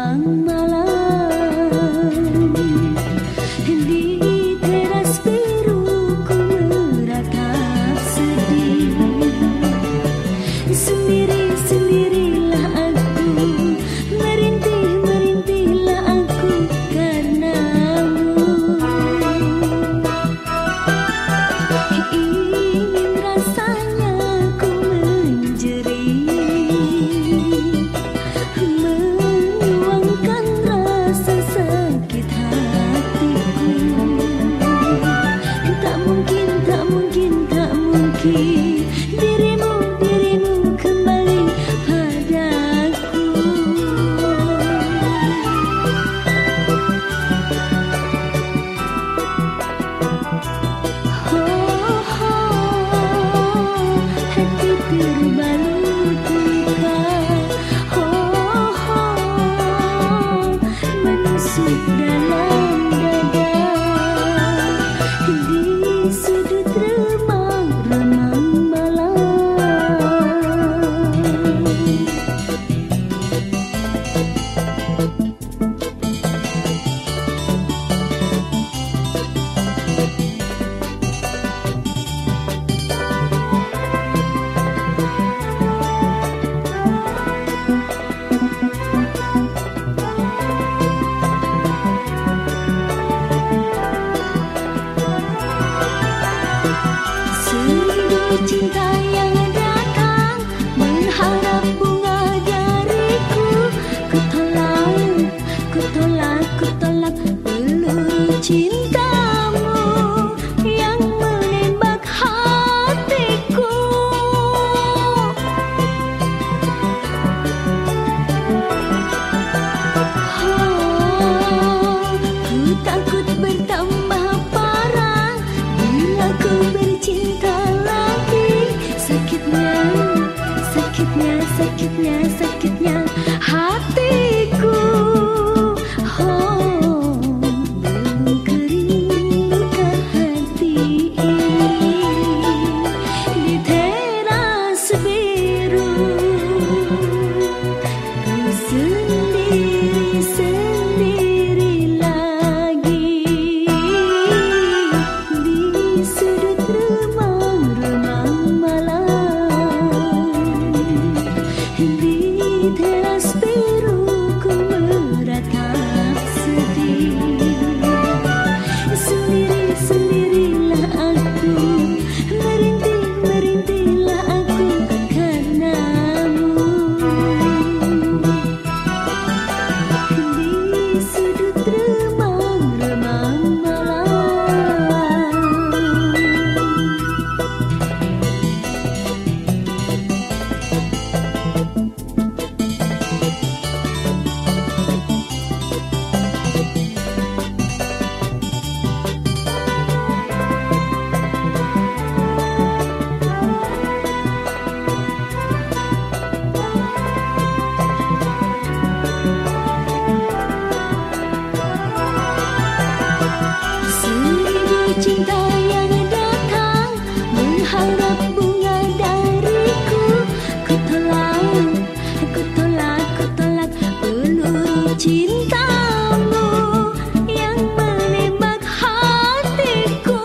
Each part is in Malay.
remang malam. Di teras biru ku meratap sedih. Sendiri-sendirilah aku, merintih-merintihlah aku karenamu. Ingin rasanya ku menjerit, menuangkan rasa sakit hatiku. Tak mungkin, tak mungkin, tak mungkin dirimu kembali padaku. Hati terbalut luka, menusuk dalam dada. Di sudut remang-remang malam. Cinta yang datang mengharap bunga dariku. Ku tolak peluru cintamu yang menembak hatiku. Ku takut bertambah parah bila ku bercinta. Sakitnya hatiku. Belum kering luka hati ini. Di teras biru ku sendiri lagi. Di sudut remang-remang malam. Di teras biru ku meratap sedih. Sendirilah aku, merintihlah aku karenamu. Di sudut remang-remang malam. Cinta yang datang mengharap bunga dariku. Ku tolak peluru cintamu yang menembak hatiku.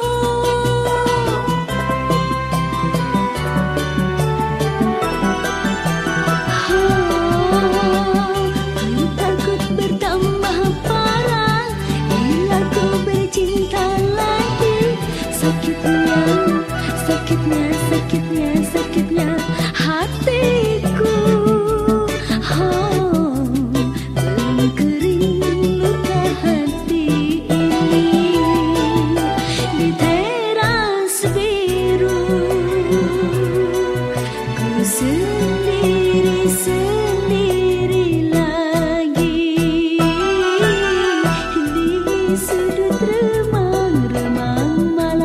Ku takut bertambah parah bila ku bercinta. Sakitnya hatiku. Belum kering luka hati ini. Di teras biru ku sendiri lagi. Di sudut remang-remang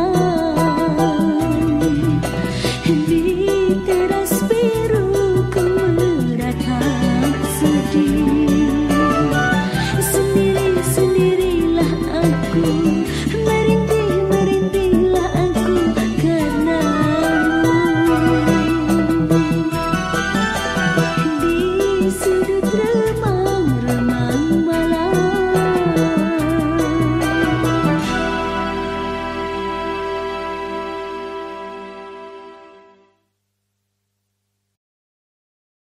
malam. Di teras biru ku meratap sedih.